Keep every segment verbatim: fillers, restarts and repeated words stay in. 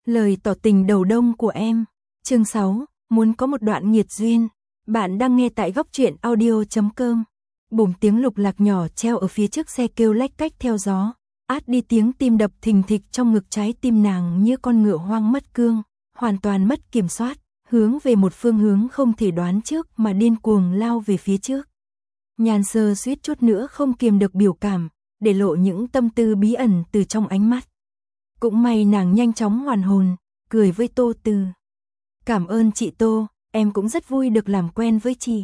Lời tỏ tình đầu đông của em. Chương sáu, muốn có một đoạn nghiệt duyên. Bạn đang nghe tại góc truyện audio chấm com. Bùm tiếng lục lạc nhỏ treo ở phía trước xe kêu lách cách theo gió, át đi tiếng tim đập thình thịch trong ngực, trái tim nàng như con ngựa hoang mất cương, hoàn toàn mất kiểm soát, hướng về một phương hướng không thể đoán trước mà điên cuồng lao về phía trước. Nhan Sơ suýt chút nữa không kiềm được biểu cảm, để lộ những tâm tư bí ẩn từ trong ánh mắt. Cũng may nàng nhanh chóng hoàn hồn, cười với Tô Từ. Cảm ơn chị Tô, em cũng rất vui được làm quen với chị.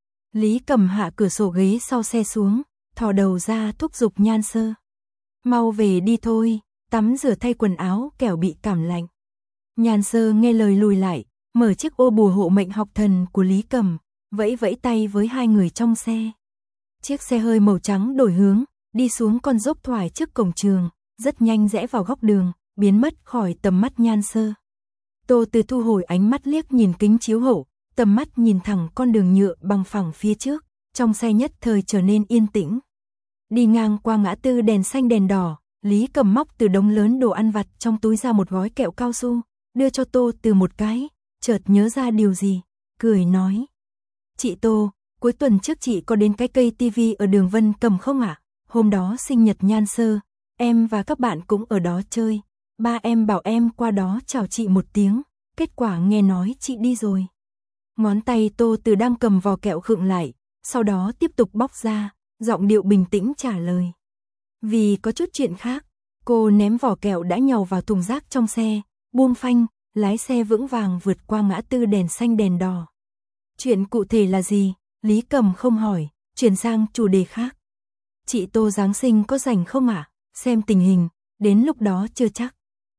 Lý Cầm hạ cửa sổ ghế sau xe xuống, thò đầu ra thúc giục Nhan Sơ. Mau về đi thôi, tắm rửa thay quần áo kẻo bị cảm lạnh. Nhan Sơ nghe lời lùi lại, mở chiếc ô bùa hộ mệnh học thần của Lý Cầm, vẫy vẫy tay với hai người trong xe. Chiếc xe hơi màu trắng đổi hướng, đi xuống con dốc thoải trước cổng trường, rất nhanh rẽ vào góc đường, biến mất khỏi tầm mắt Nhan Sơ. Tô Từ thu hồi ánh mắt liếc nhìn kính chiếu hậu, tầm mắt nhìn thẳng con đường nhựa bằng phẳng phía trước, trong xe nhất thời trở nên yên tĩnh. Đi ngang qua ngã tư đèn xanh đèn đỏ, Lý Cầm móc từ đống lớn đồ ăn vặt trong túi ra một gói kẹo cao su, đưa cho Tô Từ một cái, chợt nhớ ra điều gì, cười nói. Chị Tô, cuối tuần trước chị có đến cái cây tivi ở đường Vân Cầm không ạ? À? Hôm đó sinh nhật Nhan Sơ, em và các bạn cũng ở đó chơi. Ba em bảo em qua đó chào chị một tiếng, kết quả nghe nói chị đi rồi. Ngón tay Tô Từ đang cầm vò kẹo khựng lại, sau đó tiếp tục bóc ra, giọng điệu bình tĩnh trả lời. Vì có chút chuyện khác, cô ném vỏ kẹo đã nhàu vào thùng rác trong xe, buông phanh, lái xe vững vàng vượt qua ngã tư đèn xanh đèn đỏ. Chuyện cụ thể là gì? Lý Cầm không hỏi, chuyển sang chủ đề khác. Chị Tô Giáng sinh có rảnh không ạ? À? Xem tình hình, đến lúc đó chưa chắc.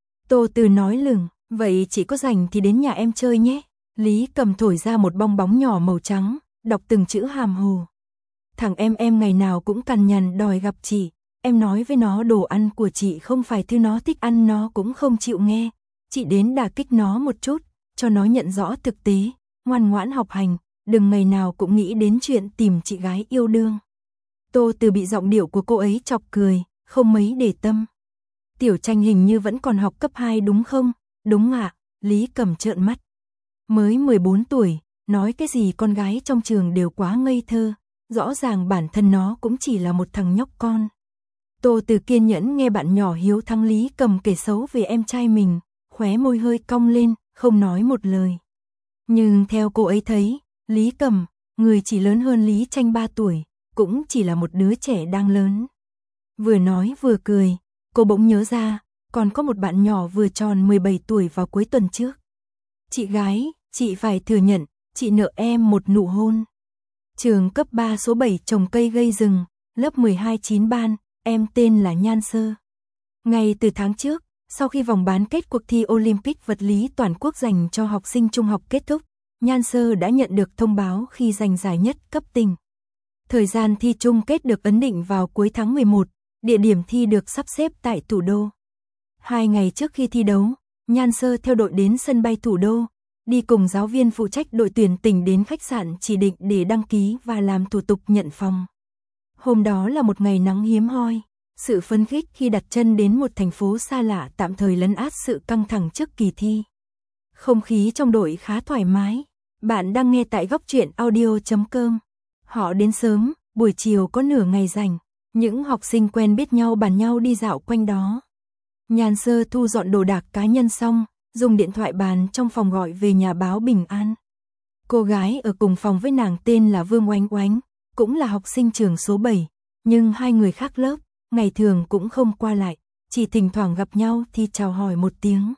Tô Từ nói lửng, vậy chị có rảnh thì đến nhà em chơi nhé. Lý Cầm thổi ra một bong bóng nhỏ màu trắng, đọc từng chữ hàm hồ. Thằng em em ngày nào cũng cằn nhằn đòi gặp chị, em nói với nó đồ ăn của chị không phải thứ nó thích ăn nó cũng không chịu nghe. Chị đến đả kích nó một chút, cho nó nhận rõ thực tế, ngoan ngoãn học hành, đừng ngày nào cũng nghĩ đến chuyện tìm chị gái yêu đương. Tô Từ bị giọng điệu của cô ấy chọc cười, không mấy để tâm. Tiểu Tranh hình như vẫn còn học cấp hai đúng không? Đúng ạ, à, Lý Cầm trợn mắt. Mới mười bốn tuổi, nói cái gì con gái trong trường đều quá ngây thơ, rõ ràng bản thân nó cũng chỉ là một thằng nhóc con. Tô Từ kiên nhẫn nghe bạn nhỏ hiếu thắng Lý Cầm kể xấu về em trai mình, khóe môi hơi cong lên, không nói một lời. Nhưng theo cô ấy thấy, Lý Cầm, người chỉ lớn hơn Lý Tranh ba tuổi, cũng chỉ là một đứa trẻ đang lớn. Vừa nói vừa cười, cô bỗng nhớ ra, còn có một bạn nhỏ vừa tròn mười bảy tuổi vào cuối tuần trước. Chị gái, chị phải thừa nhận, chị nợ em một nụ hôn. Trường cấp ba số bảy trồng cây gây rừng, lớp mười hai chín ban, em tên là Nhan Sơ. Ngay từ tháng trước, sau khi vòng bán kết cuộc thi Olympic vật lý toàn quốc dành cho học sinh trung học kết thúc, Nhan Sơ đã nhận được thông báo khi giành giải nhất cấp tỉnh. Thời gian thi chung kết được ấn định vào cuối tháng mười một, địa điểm thi được sắp xếp tại thủ đô. Hai ngày trước khi thi đấu, Nhan Sơ theo đội đến sân bay thủ đô, đi cùng giáo viên phụ trách đội tuyển tỉnh đến khách sạn chỉ định để đăng ký và làm thủ tục nhận phòng. Hôm đó là một ngày nắng hiếm hoi, sự phấn khích khi đặt chân đến một thành phố xa lạ tạm thời lấn át sự căng thẳng trước kỳ thi. Không khí trong đội khá thoải mái. Bạn đang nghe tại góc truyện audio chấm com. Họ đến sớm, buổi chiều có nửa ngày rảnh, những học sinh quen biết nhau bàn nhau đi dạo quanh đó. Nhan Sơ thu dọn đồ đạc cá nhân xong, dùng điện thoại bàn trong phòng gọi về nhà báo Bình An. Cô gái ở cùng phòng với nàng tên là Vương Oánh Oánh, cũng là học sinh trường số bảy, nhưng hai người khác lớp, ngày thường cũng không qua lại, chỉ thỉnh thoảng gặp nhau thì chào hỏi một tiếng.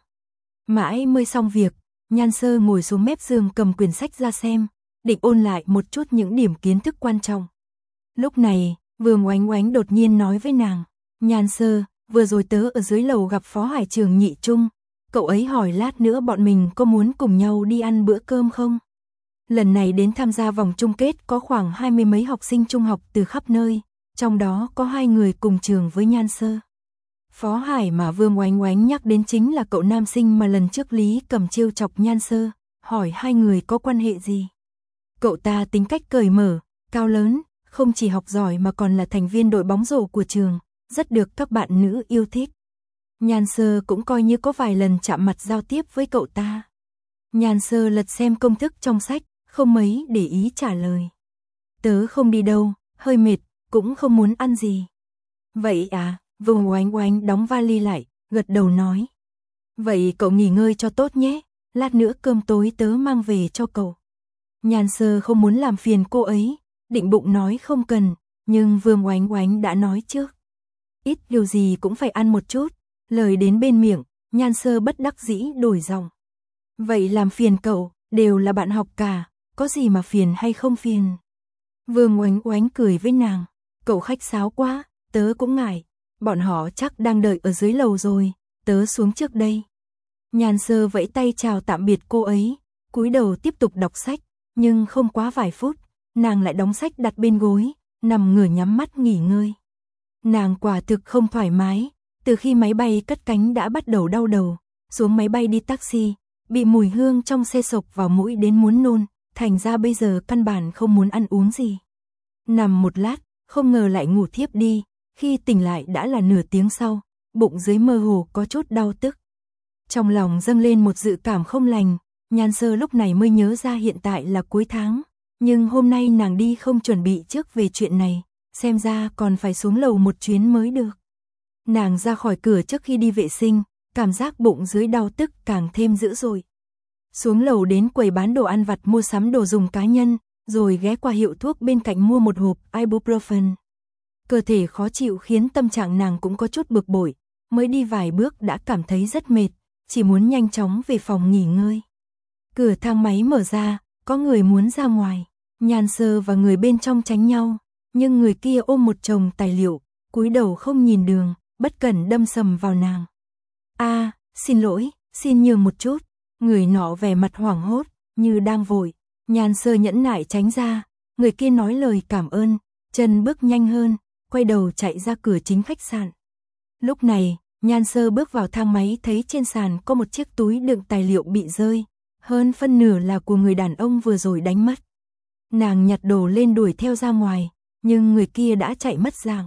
Mãi mới xong việc, Nhan Sơ ngồi xuống mép giường cầm quyển sách ra xem, định ôn lại một chút những điểm kiến thức quan trọng. Lúc này, Vương Oánh Oánh đột nhiên nói với nàng, Nhan Sơ, vừa rồi tớ ở dưới lầu gặp Phó Hải Trường Nhị Trung, cậu ấy hỏi lát nữa bọn mình có muốn cùng nhau đi ăn bữa cơm không? Lần này đến tham gia vòng chung kết có khoảng hai mươi mấy học sinh trung học từ khắp nơi, trong đó có hai người cùng trường với Nhan Sơ. Phó Hải mà Vương Oánh Oánh nhắc đến chính là cậu nam sinh mà lần trước Lý Cầm trêu chọc Nhan Sơ, hỏi hai người có quan hệ gì. Cậu ta tính cách cởi mở, cao lớn, không chỉ học giỏi mà còn là thành viên đội bóng rổ của trường, rất được các bạn nữ yêu thích. Nhan Sơ cũng coi như có vài lần chạm mặt giao tiếp với cậu ta. Nhan Sơ lật xem công thức trong sách, không mấy để ý trả lời. Tớ không đi đâu, hơi mệt, cũng không muốn ăn gì. Vậy à, Vương Oánh Oánh đóng vali lại, gật đầu nói. Vậy cậu nghỉ ngơi cho tốt nhé, lát nữa cơm tối tớ mang về cho cậu. Nhan Sơ không muốn làm phiền cô ấy, định bụng nói không cần, nhưng Vương Oánh Oánh đã nói trước. Ít điều gì cũng phải ăn một chút, lời đến bên miệng, Nhan Sơ bất đắc dĩ đổi giọng. Vậy làm phiền cậu, đều là bạn học cả, có gì mà phiền hay không phiền. Vương Oánh Oánh cười với nàng, cậu khách sáo quá, tớ cũng ngại, bọn họ chắc đang đợi ở dưới lầu rồi, tớ xuống trước đây. Nhan Sơ vẫy tay chào tạm biệt cô ấy, cúi đầu tiếp tục đọc sách, nhưng không quá vài phút, nàng lại đóng sách đặt bên gối, nằm ngửa nhắm mắt nghỉ ngơi. Nàng quả thực không thoải mái, từ khi máy bay cất cánh đã bắt đầu đau đầu, xuống máy bay đi taxi, bị mùi hương trong xe sộc vào mũi đến muốn nôn, thành ra bây giờ căn bản không muốn ăn uống gì. Nằm một lát, không ngờ lại ngủ thiếp đi, khi tỉnh lại đã là nửa tiếng sau, bụng dưới mơ hồ có chút đau tức. Trong lòng dâng lên một dự cảm không lành, Nhan Sơ lúc này mới nhớ ra hiện tại là cuối tháng, nhưng hôm nay nàng đi không chuẩn bị trước về chuyện này, xem ra còn phải xuống lầu một chuyến mới được. Nàng ra khỏi cửa trước khi đi vệ sinh, cảm giác bụng dưới đau tức càng thêm dữ dội. Xuống lầu đến quầy bán đồ ăn vặt mua sắm đồ dùng cá nhân, rồi ghé qua hiệu thuốc bên cạnh mua một hộp ibuprofen. Cơ thể khó chịu khiến tâm trạng nàng cũng có chút bực bội, mới đi vài bước đã cảm thấy rất mệt, chỉ muốn nhanh chóng về phòng nghỉ ngơi. Cửa thang máy mở ra, có người muốn ra ngoài, Nhan Sơ và người bên trong tránh nhau, nhưng người kia ôm một chồng tài liệu, cúi đầu không nhìn đường, bất cẩn đâm sầm vào nàng. A, à, xin lỗi, xin nhường một chút. Người nọ vẻ mặt hoảng hốt, như đang vội. Nhan Sơ nhẫn nại tránh ra, người kia nói lời cảm ơn, chân bước nhanh hơn, quay đầu chạy ra cửa chính khách sạn. Lúc này, Nhan Sơ bước vào thang máy thấy trên sàn có một chiếc túi đựng tài liệu bị rơi, hơn phân nửa là của người đàn ông vừa rồi đánh mất. Nàng nhặt đồ lên đuổi theo ra ngoài, nhưng người kia đã chạy mất dạng.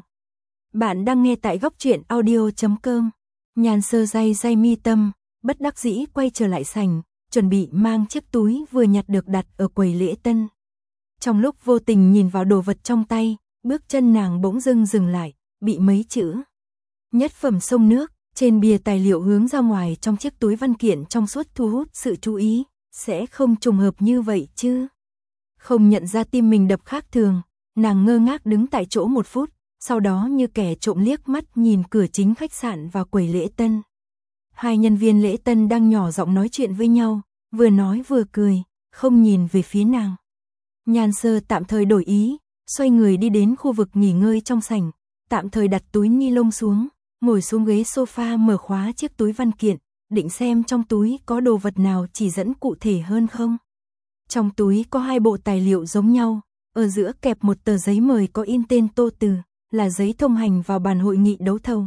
Bạn đang nghe tại góc truyện audio chấm com. Nhan Sơ day day mi tâm, bất đắc dĩ quay trở lại sảnh, chuẩn bị mang chiếc túi vừa nhặt được đặt ở quầy lễ tân. Trong lúc vô tình nhìn vào đồ vật trong tay, bước chân nàng bỗng dưng dừng lại, bị mấy chữ nhất phẩm sông nước trên bìa tài liệu hướng ra ngoài trong chiếc túi văn kiện trong suốt thu hút sự chú ý, sẽ không trùng hợp như vậy chứ? Không nhận ra tim mình đập khác thường, nàng ngơ ngác đứng tại chỗ một phút, sau đó như kẻ trộm liếc mắt nhìn cửa chính khách sạn và quầy lễ tân. Hai nhân viên lễ tân đang nhỏ giọng nói chuyện với nhau, vừa nói vừa cười, không nhìn về phía nàng. Nhan Sơ tạm thời đổi ý, xoay người đi đến khu vực nghỉ ngơi trong sảnh, tạm thời đặt túi ni lông xuống, ngồi xuống ghế sofa mở khóa chiếc túi văn kiện, định xem trong túi có đồ vật nào chỉ dẫn cụ thể hơn không. Trong túi có hai bộ tài liệu giống nhau, ở giữa kẹp một tờ giấy mời có in tên Tô Từ, là giấy thông hành vào bàn hội nghị đấu thầu.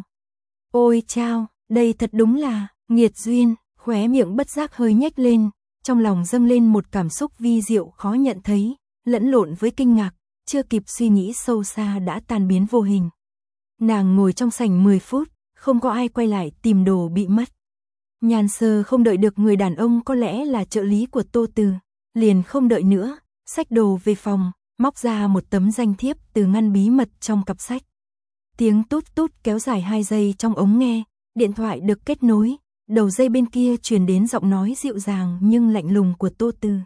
Ôi chao, đây thật đúng là nghiệt duyên, khóe miệng bất giác hơi nhếch lên, trong lòng dâng lên một cảm xúc vi diệu khó nhận thấy, lẫn lộn với kinh ngạc, chưa kịp suy nghĩ sâu xa đã tan biến vô hình. Nàng ngồi trong sảnh mười phút, không có ai quay lại tìm đồ bị mất. Nhan Sơ không đợi được người đàn ông có lẽ là trợ lý của Tô Từ, liền không đợi nữa, xách đồ về phòng, móc ra một tấm danh thiếp từ ngăn bí mật trong cặp sách. Tiếng tút tút kéo dài hai giây trong ống nghe, điện thoại được kết nối, đầu dây bên kia truyền đến giọng nói dịu dàng nhưng lạnh lùng của Tô Từ.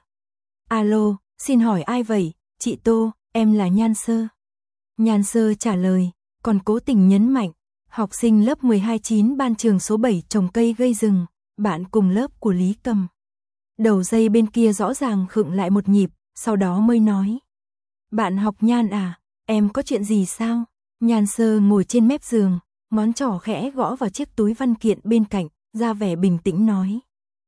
Alo, xin hỏi ai vậy? Chị Tô, em là Nhan Sơ. Nhan Sơ trả lời, còn cố tình nhấn mạnh, học sinh lớp mười hai chín ban trường số bảy trồng cây gây rừng, bạn cùng lớp của Lý Cầm. Đầu dây bên kia rõ ràng khựng lại một nhịp, sau đó mới nói. Bạn học Nhan à, em có chuyện gì sao? Nhan Sơ ngồi trên mép giường, ngón trỏ khẽ gõ vào chiếc túi văn kiện bên cạnh, ra vẻ bình tĩnh nói.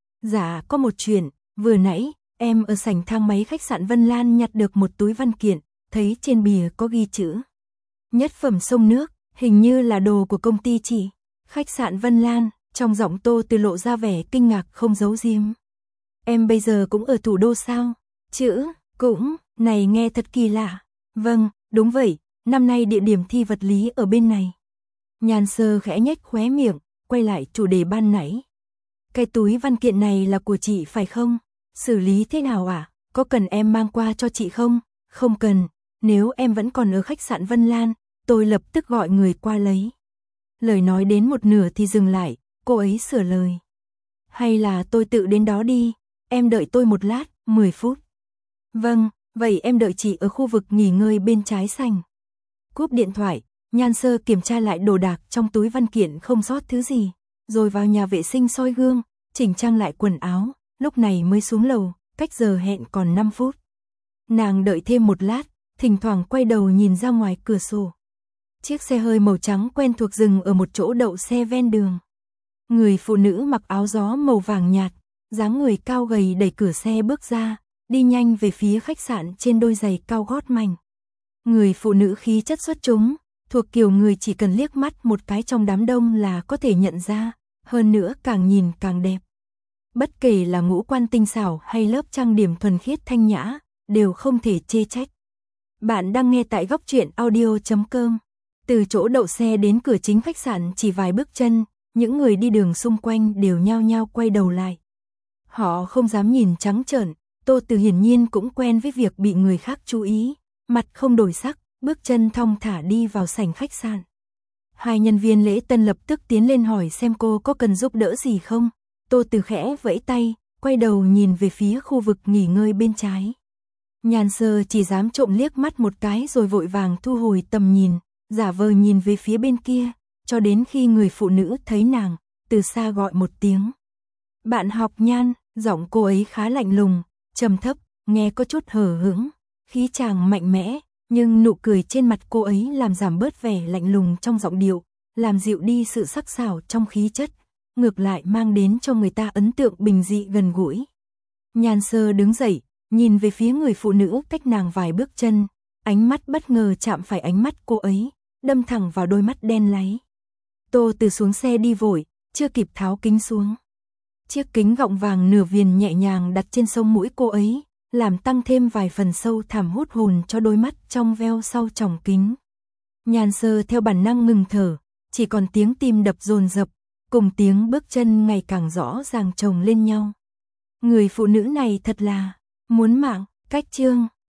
Dạ, có một chuyện, vừa nãy, em ở sảnh thang máy khách sạn Vân Lan nhặt được một túi văn kiện, thấy trên bìa có ghi chữ. Nhất phẩm sông nước, hình như là đồ của công ty chị. Khách sạn Vân Lan, trong giọng Tô Từ lộ ra vẻ kinh ngạc không giấu giếm. Em bây giờ cũng ở thủ đô sao? Chữ, cũng, này nghe thật kỳ lạ. Vâng, đúng vậy, năm nay địa điểm thi vật lý ở bên này. Nhan Sơ khẽ nhếch khóe miệng, quay lại chủ đề ban nãy. Cái túi văn kiện này là của chị phải không? Xử lý thế nào ạ? À? Có cần em mang qua cho chị không? Không cần, nếu em vẫn còn ở khách sạn Vân Lan, tôi lập tức gọi người qua lấy. Lời nói đến một nửa thì dừng lại, cô ấy sửa lời. Hay là tôi tự đến đó đi, em đợi tôi một lát, mười phút. Vâng, vậy em đợi chị ở khu vực nghỉ ngơi bên trái sảnh. Cúp điện thoại, Nhan Sơ kiểm tra lại đồ đạc trong túi văn kiện không sót thứ gì, rồi vào nhà vệ sinh soi gương, chỉnh trang lại quần áo, lúc này mới xuống lầu, cách giờ hẹn còn năm phút. Nàng đợi thêm một lát, thỉnh thoảng quay đầu nhìn ra ngoài cửa sổ. Chiếc xe hơi màu trắng quen thuộc dừng ở một chỗ đậu xe ven đường. Người phụ nữ mặc áo gió màu vàng nhạt, dáng người cao gầy đẩy cửa xe bước ra, đi nhanh về phía khách sạn trên đôi giày cao gót mảnh. Người phụ nữ khí chất xuất chúng, thuộc kiểu người chỉ cần liếc mắt một cái trong đám đông là có thể nhận ra, hơn nữa càng nhìn càng đẹp. Bất kể là ngũ quan tinh xảo hay lớp trang điểm thuần khiết thanh nhã, đều không thể chê trách. Bạn đang nghe tại góc truyện audio chấm com. Từ chỗ đậu xe đến cửa chính khách sạn chỉ vài bước chân, những người đi đường xung quanh đều nhao nhao quay đầu lại. Họ không dám nhìn trắng trợn, Tô Từ hiển nhiên cũng quen với việc bị người khác chú ý, mặt không đổi sắc, bước chân thong thả đi vào sảnh khách sạn. Hai nhân viên lễ tân lập tức tiến lên hỏi xem cô có cần giúp đỡ gì không. Tô Từ khẽ vẫy tay, quay đầu nhìn về phía khu vực nghỉ ngơi bên trái. Nhan Sơ chỉ dám trộm liếc mắt một cái rồi vội vàng thu hồi tầm nhìn, giả vờ nhìn về phía bên kia, cho đến khi người phụ nữ thấy nàng, từ xa gọi một tiếng. Bạn học Nhan, giọng cô ấy khá lạnh lùng, trầm thấp, nghe có chút hờ hững, khí chàng mạnh mẽ, nhưng nụ cười trên mặt cô ấy làm giảm bớt vẻ lạnh lùng trong giọng điệu, làm dịu đi sự sắc sảo trong khí chất, ngược lại mang đến cho người ta ấn tượng bình dị gần gũi. Nhan Sơ đứng dậy, nhìn về phía người phụ nữ cách nàng vài bước chân, ánh mắt bất ngờ chạm phải ánh mắt cô ấy, đâm thẳng vào đôi mắt đen láy. Tô Từ xuống xe đi vội, chưa kịp tháo kính xuống. Chiếc kính gọng vàng nửa viền nhẹ nhàng đặt trên sống mũi cô ấy, làm tăng thêm vài phần sâu thẳm hút hồn cho đôi mắt trong veo sau tròng kính. Nhan Sơ theo bản năng ngừng thở, chỉ còn tiếng tim đập dồn dập, cùng tiếng bước chân ngày càng rõ ràng chồng lên nhau. Người phụ nữ này thật là muốn mạng. Cách chương